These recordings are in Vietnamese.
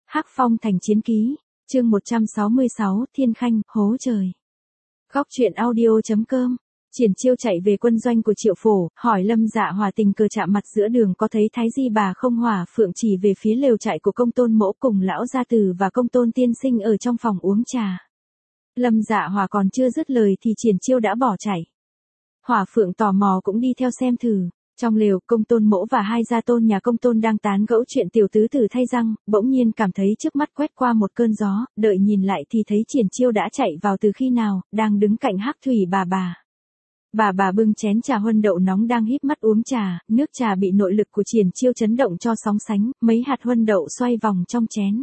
Hắc Phong Thành Chiến Ký, chương 166, Thiên Khanh, hố trời. Góc truyện audio.com. Triển Chiêu chạy về quân doanh của Triệu Phổ, hỏi Lâm Dạ Hòa tình cờ chạm mặt giữa đường có thấy Thái Di bà không. Hỏa Phượng chỉ về phía lều trại của Công Tôn Mỗ cùng lão gia tử và Công Tôn tiên sinh ở trong phòng uống trà. Lâm Dạ Hòa còn chưa dứt lời thì Triển Chiêu đã bỏ chạy. Hỏa Phượng tò mò cũng đi theo xem thử. Trong lều, Công Tôn Mỗ và hai gia tôn nhà Công Tôn đang tán gẫu chuyện tiểu tứ tử thay răng, bỗng nhiên cảm thấy trước mắt quét qua một cơn gió, đợi nhìn lại thì thấy Triển Chiêu đã chạy vào từ khi nào, đang đứng cạnh Hắc Thủy bà bà. Bà bưng chén trà huân đậu nóng đang híp mắt uống trà, nước trà bị nội lực của Triển Chiêu chấn động cho sóng sánh, mấy hạt huân đậu xoay vòng trong chén.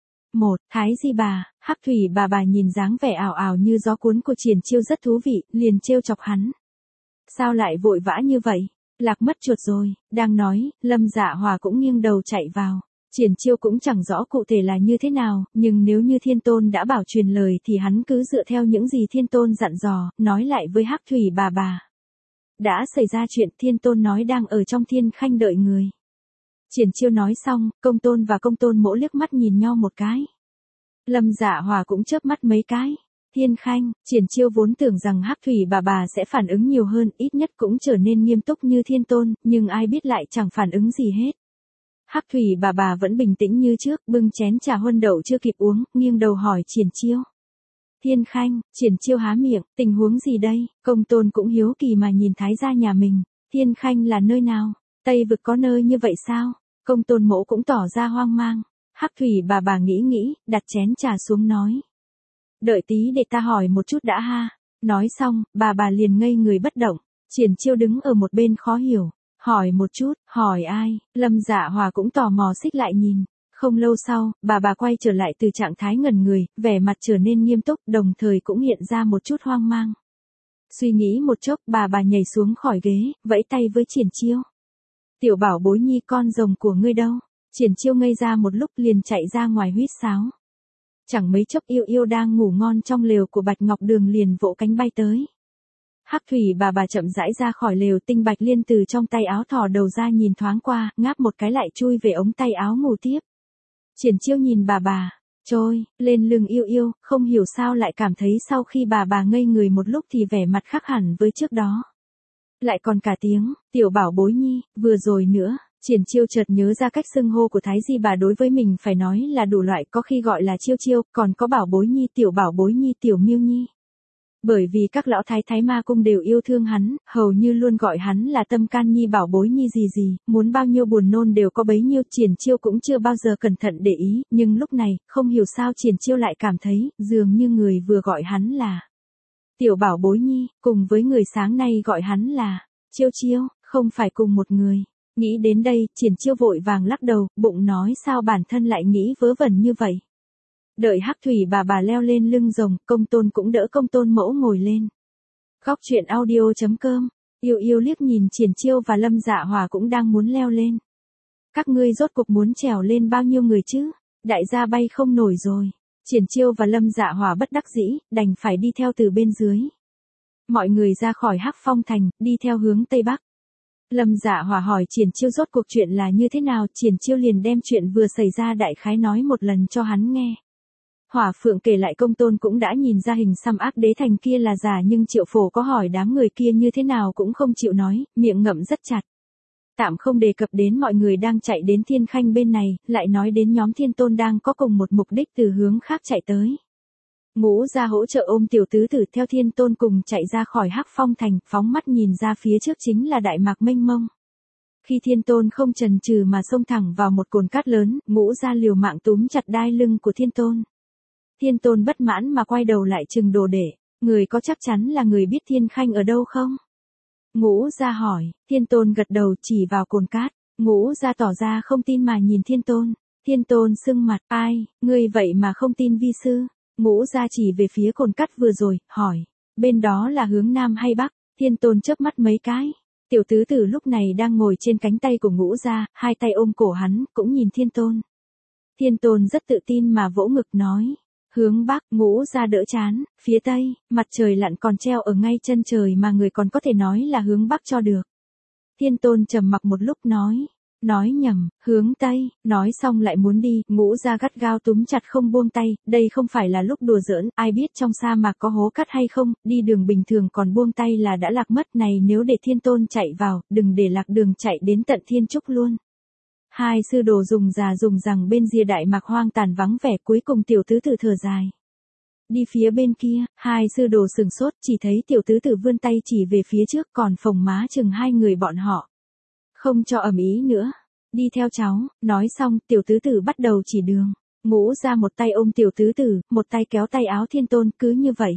Thái Di bà, Hắc Thủy bà nhìn dáng vẻ ảo ảo như gió cuốn của Triển Chiêu rất thú vị, liền trêu chọc hắn. Sao lại vội vã như vậy? Lạc mất chuột rồi, đang nói, Lâm Dạ Hòa cũng nghiêng đầu chạy vào. Triển Chiêu cũng chẳng rõ cụ thể là như thế nào, nhưng nếu như Thiên Tôn đã bảo truyền lời thì hắn cứ dựa theo những gì Thiên Tôn dặn dò, nói lại với Hắc Thủy bà. Đã xảy ra chuyện, Thiên Tôn nói đang ở trong Thiên Khanh đợi người. Triển Chiêu nói xong, Công Tôn và Công Tôn Mỗ liếc mắt nhìn nhau một cái. Lâm Dạ Hòa cũng chớp mắt mấy cái. Thiên Khanh, Triển Chiêu vốn tưởng rằng Hắc Thủy bà sẽ phản ứng nhiều hơn, ít nhất cũng trở nên nghiêm túc như Thiên Tôn, nhưng ai biết lại chẳng phản ứng gì hết. Hắc Thủy bà vẫn bình tĩnh như trước, bưng chén trà huân đậu chưa kịp uống, nghiêng đầu hỏi Triển Chiêu. Thiên Khanh, Triển Chiêu há miệng, tình huống gì đây? Công Tôn cũng hiếu kỳ mà nhìn thái gia nhà mình. Thiên Khanh là nơi nào? Tây vực có nơi như vậy sao? Công Tôn Mỗ cũng tỏ ra hoang mang. Hắc Thủy bà nghĩ, đặt chén trà xuống nói. Đợi tí để ta hỏi một chút đã ha. Nói xong, bà liền ngây người bất động. Triển Chiêu đứng ở một bên khó hiểu. Hỏi một chút, hỏi ai? Lâm Dạ Hòa cũng tò mò xích lại nhìn. Không lâu sau, bà quay trở lại từ trạng thái ngẩn người, vẻ mặt trở nên nghiêm túc, đồng thời cũng hiện ra một chút hoang mang. Suy nghĩ một chốc, bà nhảy xuống khỏi ghế, vẫy tay với Triển Chiêu. Tiểu bảo bối nhi con rồng của ngươi đâu? Triển Chiêu ngây ra một lúc liền chạy ra ngoài huýt sáo. Chẳng mấy chốc Yêu đang ngủ ngon trong lều của Bạch Ngọc Đường liền vỗ cánh bay tới. Hắc Thủy bà chậm rãi ra khỏi lều, Tinh Bạch Liên từ trong tay áo thò đầu ra nhìn thoáng qua, ngáp một cái lại chui về ống tay áo ngủ tiếp. Triển Chiêu nhìn bà, trôi lên lưng Yêu, không hiểu sao lại cảm thấy sau khi bà ngây người một lúc thì vẻ mặt khác hẳn với trước đó. Lại còn cả tiếng, tiểu bảo bối nhi, vừa rồi nữa. Triển Chiêu chợt nhớ ra cách xưng hô của Thái Di bà đối với mình phải nói là đủ loại, có khi gọi là Chiêu, còn có bảo bối nhi, tiểu Miêu nhi. Bởi vì các lão thái ma cung đều yêu thương hắn, hầu như luôn gọi hắn là tâm can nhi, bảo bối nhi gì, muốn bao nhiêu buồn nôn đều có bấy nhiêu. Triển Chiêu cũng chưa bao giờ cẩn thận để ý, nhưng lúc này, không hiểu sao Triển Chiêu lại cảm thấy, dường như người vừa gọi hắn là tiểu bảo bối nhi, cùng với người sáng nay gọi hắn là Chiêu, không phải cùng một người. Nghĩ đến đây, Triển Chiêu vội vàng lắc đầu, bụng nói sao bản thân lại nghĩ vớ vẩn như vậy. Đợi Hắc Thủy bà leo lên lưng rồng, Công Tôn cũng đỡ Công Tôn Mẫu ngồi lên. Góc truyện audio.com. Yêu liếc nhìn Triển Chiêu và Lâm Dạ Hòa cũng đang muốn leo lên. Các ngươi rốt cuộc muốn trèo lên bao nhiêu người chứ? Đại gia bay không nổi rồi. Triển Chiêu và Lâm Dạ Hòa bất đắc dĩ, đành phải đi theo từ bên dưới. Mọi người ra khỏi Hắc Phong Thành, đi theo hướng Tây Bắc. Lâm Dạ Hòa hỏi Triển Chiêu rốt cuộc chuyện là như thế nào, Triển Chiêu liền đem chuyện vừa xảy ra đại khái nói một lần cho hắn nghe. Hỏa Phượng kể lại Công Tôn cũng đã nhìn ra hình xăm ác đế thành kia là giả, nhưng Triệu Phổ có hỏi đám người kia như thế nào cũng không chịu nói, miệng ngậm rất chặt. Tạm không đề cập đến mọi người đang chạy đến Thiên Khanh bên này, lại nói đến nhóm Thiên Tôn đang có cùng một mục đích từ hướng khác chạy tới. Ngũ ra hỗ trợ ôm tiểu tứ tử theo Thiên Tôn cùng chạy ra khỏi Hắc Phong Thành, phóng mắt nhìn ra phía trước chính là Đại Mạc mênh mông. Khi Thiên Tôn không chần chừ mà xông thẳng vào một cồn cát lớn, Ngũ ra liều mạng túm chặt đai lưng của Thiên Tôn. Thiên Tôn bất mãn mà quay đầu lại trừng đồ để, người có chắc chắn là người biết Thiên Khanh ở đâu không? Ngũ ra hỏi, Thiên Tôn gật đầu chỉ vào cồn cát, Ngũ ra tỏ ra không tin mà nhìn Thiên Tôn. Thiên Tôn sưng mặt, ai, ngươi vậy mà không tin vi sư? Ngũ ra chỉ về phía cồn cát vừa rồi, hỏi, bên đó là hướng Nam hay Bắc? Thiên Tôn chớp mắt mấy cái. Tiểu tứ tử lúc này đang ngồi trên cánh tay của Ngũ ra, hai tay ôm cổ hắn, cũng nhìn Thiên Tôn. Thiên Tôn rất tự tin mà vỗ ngực nói. Hướng Bắc. Ngũ ra đỡ chán, phía Tây, mặt trời lặn còn treo ở ngay chân trời mà người còn có thể nói là hướng Bắc cho được. Thiên Tôn trầm mặc một lúc nói, nói nhầm, hướng Tây, nói xong lại muốn đi, Ngũ Gia gắt gao túm chặt không buông tay, đây không phải là lúc đùa giỡn, ai biết trong sa mạc có hố cát hay không, đi đường bình thường còn buông tay là đã lạc mất này, nếu để Thiên Tôn chạy vào, đừng để lạc đường chạy đến tận Thiên Trúc luôn. Hai sư đồ dùng già dùng rằng bên rìa đại mạc hoang tàn vắng vẻ, cuối cùng tiểu tứ tử thở dài. Đi phía bên kia, hai sư đồ sừng sốt, chỉ thấy tiểu tứ tử vươn tay chỉ về phía trước, còn phồng má chừng hai người bọn họ. Không cho ầm ĩ nữa. Đi theo cháu, nói xong, tiểu tứ tử bắt đầu chỉ đường. Ngũ Gia một tay ôm tiểu tứ tử, một tay kéo tay áo Thiên Tôn, cứ như vậy.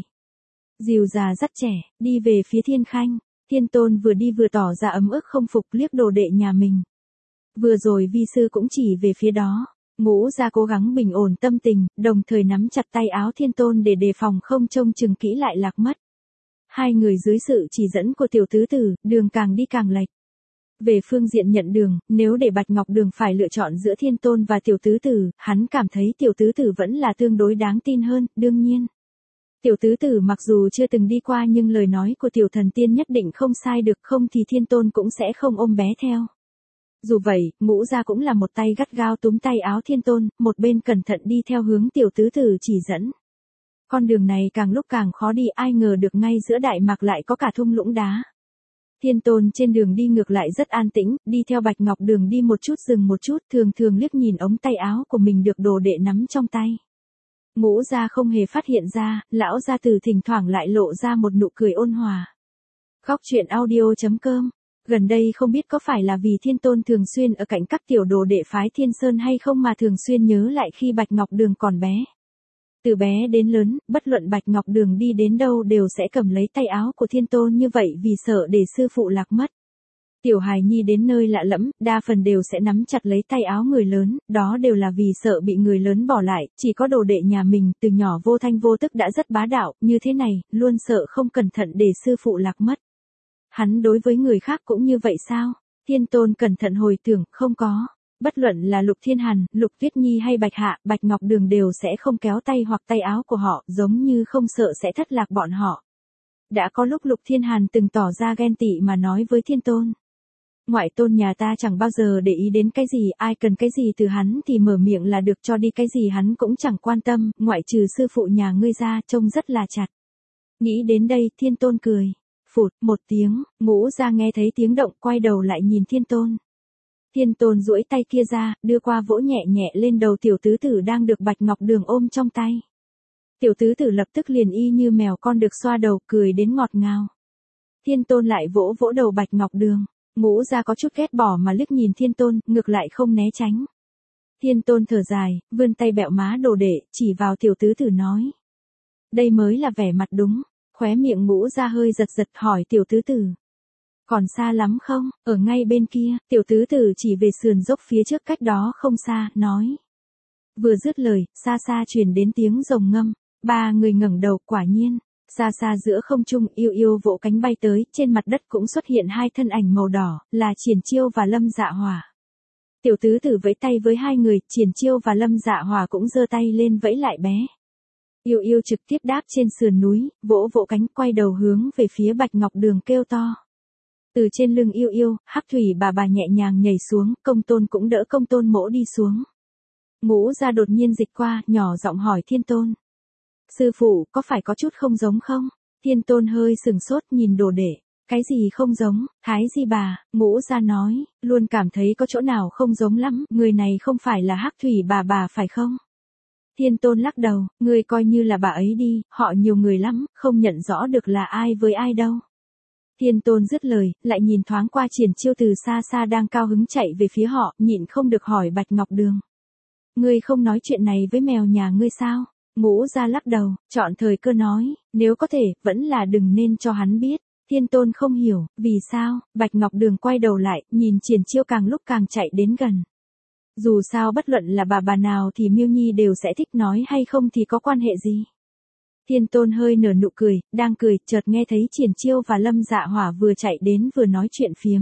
Dìu già dắt trẻ, đi về phía Thiên Khanh. Thiên Tôn vừa đi vừa tỏ ra ấm ức không phục, liếc đồ đệ nhà mình. Vừa rồi vi sư cũng chỉ về phía đó. Ngũ Gia cố gắng bình ổn tâm tình, đồng thời nắm chặt tay áo Thiên Tôn để đề phòng không trông chừng kỹ lại lạc mất. Hai người dưới sự chỉ dẫn của tiểu tứ tử, đường càng đi càng lệch. Về phương diện nhận đường, nếu để Bạch Ngọc Đường phải lựa chọn giữa Thiên Tôn và tiểu tứ tử, hắn cảm thấy tiểu tứ tử vẫn là tương đối đáng tin hơn, đương nhiên. Tiểu tứ tử mặc dù chưa từng đi qua nhưng lời nói của tiểu thần tiên nhất định không sai được, không thì Thiên Tôn cũng sẽ không ôm bé theo. Dù vậy, Ngũ Gia cũng là một tay gắt gao túm tay áo Thiên Tôn, một bên cẩn thận đi theo hướng tiểu tứ tử chỉ dẫn. Con đường này càng lúc càng khó đi, ai ngờ được ngay giữa đại mạc lại có cả thung lũng đá. Thiên Tôn trên đường đi ngược lại rất an tĩnh, đi theo Bạch Ngọc Đường đi một chút dừng một chút, thường thường liếc nhìn ống tay áo của mình được đồ đệ nắm trong tay. Ngũ Gia không hề phát hiện ra, lão gia tử thỉnh thoảng lại lộ ra một nụ cười ôn hòa. Góc truyện audio.com. Gần đây không biết có phải là vì Thiên Tôn thường xuyên ở cạnh các tiểu đồ đệ phái Thiên Sơn hay không mà thường xuyên nhớ lại khi Bạch Ngọc Đường còn bé. Từ bé đến lớn, bất luận Bạch Ngọc Đường đi đến đâu đều sẽ cầm lấy tay áo của Thiên Tôn như vậy vì sợ để sư phụ lạc mất. Tiểu hài nhi đến nơi lạ lẫm, đa phần đều sẽ nắm chặt lấy tay áo người lớn, đó đều là vì sợ bị người lớn bỏ lại, chỉ có đồ đệ nhà mình từ nhỏ vô thanh vô tức đã rất bá đạo, như thế này, luôn sợ không cẩn thận để sư phụ lạc mất. Hắn đối với người khác cũng như vậy sao? Thiên Tôn cẩn thận hồi tưởng, không có. Bất luận là Lục Thiên Hàn, Lục Tuyết Nhi hay Bạch Hạ, Bạch Ngọc Đường đều sẽ không kéo tay hoặc tay áo của họ, giống như không sợ sẽ thất lạc bọn họ. Đã có lúc Lục Thiên Hàn từng tỏ ra ghen tị mà nói với Thiên Tôn. Ngoại tôn nhà ta chẳng bao giờ để ý đến cái gì, ai cần cái gì từ hắn thì mở miệng là được, cho đi cái gì hắn cũng chẳng quan tâm, ngoại trừ sư phụ nhà ngươi ra, trông rất là chặt. Nghĩ đến đây, Thiên Tôn cười. Phụt, một tiếng, Ngũ Gia nghe thấy tiếng động, quay đầu lại nhìn Thiên Tôn. Thiên Tôn duỗi tay kia ra, đưa qua vỗ nhẹ nhẹ lên đầu tiểu tứ tử đang được Bạch Ngọc Đường ôm trong tay. Tiểu tứ tử lập tức liền y như mèo con được xoa đầu, cười đến ngọt ngào. Thiên Tôn lại vỗ vỗ đầu Bạch Ngọc Đường. Ngũ Gia có chút ghét bỏ mà liếc nhìn Thiên Tôn, ngược lại không né tránh. Thiên Tôn thở dài, vươn tay bẹo má đồ đệ, chỉ vào tiểu tứ tử nói. Đây mới là vẻ mặt đúng. Khóe miệng Ngũ Gia hơi giật giật hỏi tiểu tứ tử. Còn xa lắm không? Ở ngay bên kia, tiểu tứ tử chỉ về sườn dốc phía trước cách đó không xa, nói. Vừa dứt lời, xa xa truyền đến tiếng rồng ngâm. Ba người ngẩng đầu, quả nhiên. Xa xa giữa không trung, yêu yêu vỗ cánh bay tới, trên mặt đất cũng xuất hiện hai thân ảnh màu đỏ, là Triển Chiêu và Lâm Dạ Hỏa. Tiểu tứ tử vẫy tay với hai người, Triển Chiêu và Lâm Dạ Hỏa cũng giơ tay lên vẫy lại bé. Yêu yêu trực tiếp đáp trên sườn núi, vỗ vỗ cánh, quay đầu hướng về phía Bạch Ngọc Đường kêu to. Từ trên lưng yêu yêu, Hắc Thủy bà nhẹ nhàng nhảy xuống, Công Tôn cũng đỡ Công Tôn mỗ đi xuống. Ngũ Gia đột nhiên dịch qua, nhỏ giọng hỏi Thiên Tôn. Sư phụ, có phải có chút không giống không? Thiên Tôn hơi sừng sốt nhìn đồ đệ. Cái gì không giống, Thái Di bà, Ngũ Gia nói, luôn cảm thấy có chỗ nào không giống lắm, người này không phải là Hắc Thủy bà phải không? Thiên Tôn lắc đầu, ngươi coi như là bà ấy đi, họ nhiều người lắm, không nhận rõ được là ai với ai đâu. Thiên Tôn dứt lời, lại nhìn thoáng qua Triển Chiêu từ xa xa đang cao hứng chạy về phía họ, nhịn không được hỏi Bạch Ngọc Đường. Ngươi không nói chuyện này với mèo nhà ngươi sao? Ngũ Gia lắc đầu, chọn thời cơ nói, nếu có thể, vẫn là đừng nên cho hắn biết. Thiên Tôn không hiểu, vì sao? Bạch Ngọc Đường quay đầu lại, nhìn Triển Chiêu càng lúc càng chạy đến gần. Dù sao bất luận là bà nào thì Miêu Nhi đều sẽ thích, nói hay không thì có quan hệ gì. Thiên Tôn hơi nở nụ cười, đang cười, chợt nghe thấy Triển Chiêu và Lâm Dạ Hỏa vừa chạy đến vừa nói chuyện phiếm.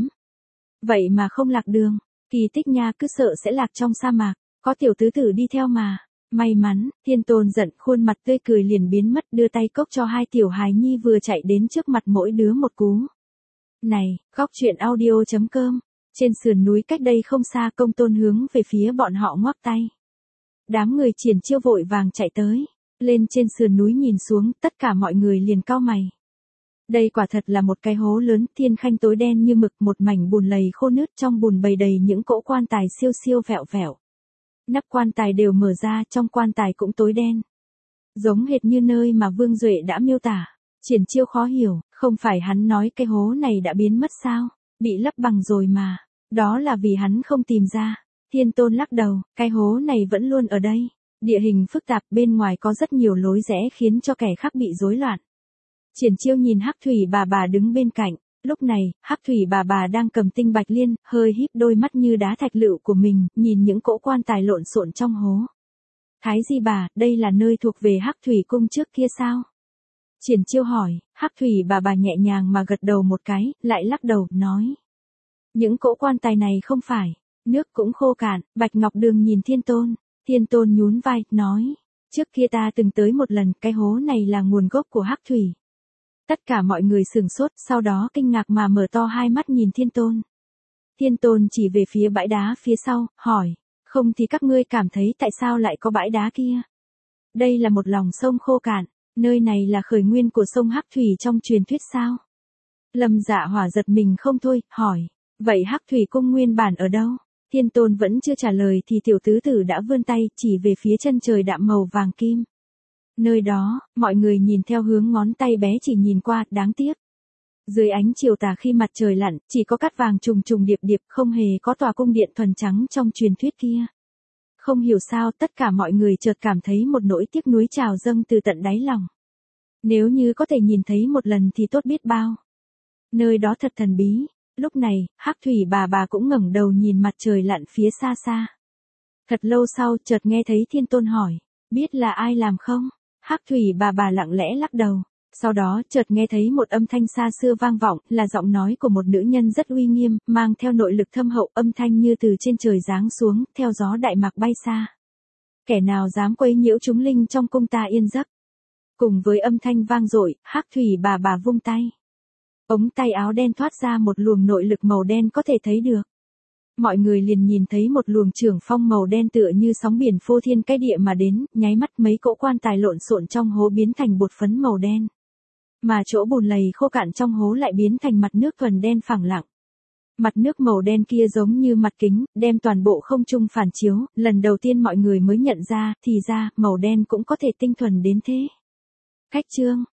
Vậy mà không lạc đường, kỳ tích nha, cứ sợ sẽ lạc trong sa mạc, có tiểu tứ tử đi theo mà. May mắn, Thiên Tôn giận, khuôn mặt tươi cười liền biến mất, đưa tay cốc cho hai tiểu hài nhi vừa chạy đến trước mặt mỗi đứa một cú. Này, góc truyện audio.com Trên sườn núi cách đây không xa, Công Tôn hướng về phía bọn họ ngoắc tay. Đám người Triển Chiêu vội vàng chạy tới. Lên trên sườn núi nhìn xuống, tất cả mọi người liền cau mày. Đây quả thật là một cái hố lớn, thiên khanh tối đen như mực, một mảnh bùn lầy khô nứt, trong bùn bầy đầy những cỗ quan tài siêu siêu vẹo vẹo. Nắp quan tài đều mở ra, trong quan tài cũng tối đen. Giống hệt như nơi mà Vương Duệ đã miêu tả. Triển Chiêu khó hiểu, không phải hắn nói cái hố này đã biến mất sao? Bị lấp bằng rồi mà. Đó là vì hắn không tìm ra. Thiên Tôn lắc đầu, cái hố này vẫn luôn ở đây. Địa hình phức tạp, bên ngoài có rất nhiều lối rẽ khiến cho kẻ khác bị rối loạn. Triển Chiêu nhìn Hắc Thủy bà đứng bên cạnh. Lúc này, Hắc Thủy bà đang cầm tinh bạch liên, hơi híp đôi mắt như đá thạch lựu của mình, nhìn những cỗ quan tài lộn xộn trong hố. Thái Di bà, đây là nơi thuộc về Hắc Thủy cung trước kia sao? Triển Chiêu hỏi. Hắc Thủy bà nhẹ nhàng mà gật đầu một cái, lại lắc đầu, nói. Những cỗ quan tài này không phải. Nước cũng khô cạn. Bạch Ngọc Đường nhìn Thiên Tôn. Thiên Tôn nhún vai, nói. Trước kia ta từng tới một lần, cái hố này là nguồn gốc của Hắc Thủy. Tất cả mọi người sửng sốt, sau đó kinh ngạc mà mở to hai mắt nhìn Thiên Tôn. Thiên Tôn chỉ về phía bãi đá phía sau, hỏi. Không thì các ngươi cảm thấy tại sao lại có bãi đá kia? Đây là một lòng sông khô cạn, nơi này là khởi nguyên của sông Hắc Thủy trong truyền thuyết sao? Lâm Dạ Hỏa giật mình không thôi, hỏi. Vậy Hắc Thủy cung nguyên bản ở đâu? Thiên Tôn vẫn chưa trả lời thì tiểu tứ tử đã vươn tay chỉ về phía chân trời đạm màu vàng kim. Nơi đó, mọi người nhìn theo hướng ngón tay bé chỉ nhìn qua, đáng tiếc. Dưới ánh chiều tà khi mặt trời lặn, chỉ có cát vàng trùng trùng điệp điệp, không hề có tòa cung điện thuần trắng trong truyền thuyết kia. Không hiểu sao, tất cả mọi người chợt cảm thấy một nỗi tiếc nuối trào dâng từ tận đáy lòng. Nếu như có thể nhìn thấy một lần thì tốt biết bao. Nơi đó thật thần bí. Lúc này, Hắc Thủy bà cũng ngẩng đầu nhìn mặt trời lặn phía xa xa. Thật lâu sau, chợt nghe thấy Thiên Tôn hỏi, biết là ai làm không? Hắc Thủy bà lặng lẽ lắc đầu. Sau đó, chợt nghe thấy một âm thanh xa xưa vang vọng, là giọng nói của một nữ nhân rất uy nghiêm, mang theo nội lực thâm hậu, âm thanh như từ trên trời giáng xuống, theo gió đại mạc bay xa. Kẻ nào dám quấy nhiễu chúng linh trong cung ta yên giấc. Cùng với âm thanh vang dội, Hắc Thủy bà vung tay. Ống tay áo đen thoát ra một luồng nội lực màu đen có thể thấy được. Mọi người liền nhìn thấy một luồng trưởng phong màu đen tựa như sóng biển phô thiên cái địa mà đến, nháy mắt mấy cỗ quan tài lộn xộn trong hố biến thành bột phấn màu đen. Mà chỗ bùn lầy khô cạn trong hố lại biến thành mặt nước thuần đen phẳng lặng. Mặt nước màu đen kia giống như mặt kính, đem toàn bộ không trung phản chiếu, lần đầu tiên mọi người mới nhận ra, thì ra, màu đen cũng có thể tinh thuần đến thế. Cách chương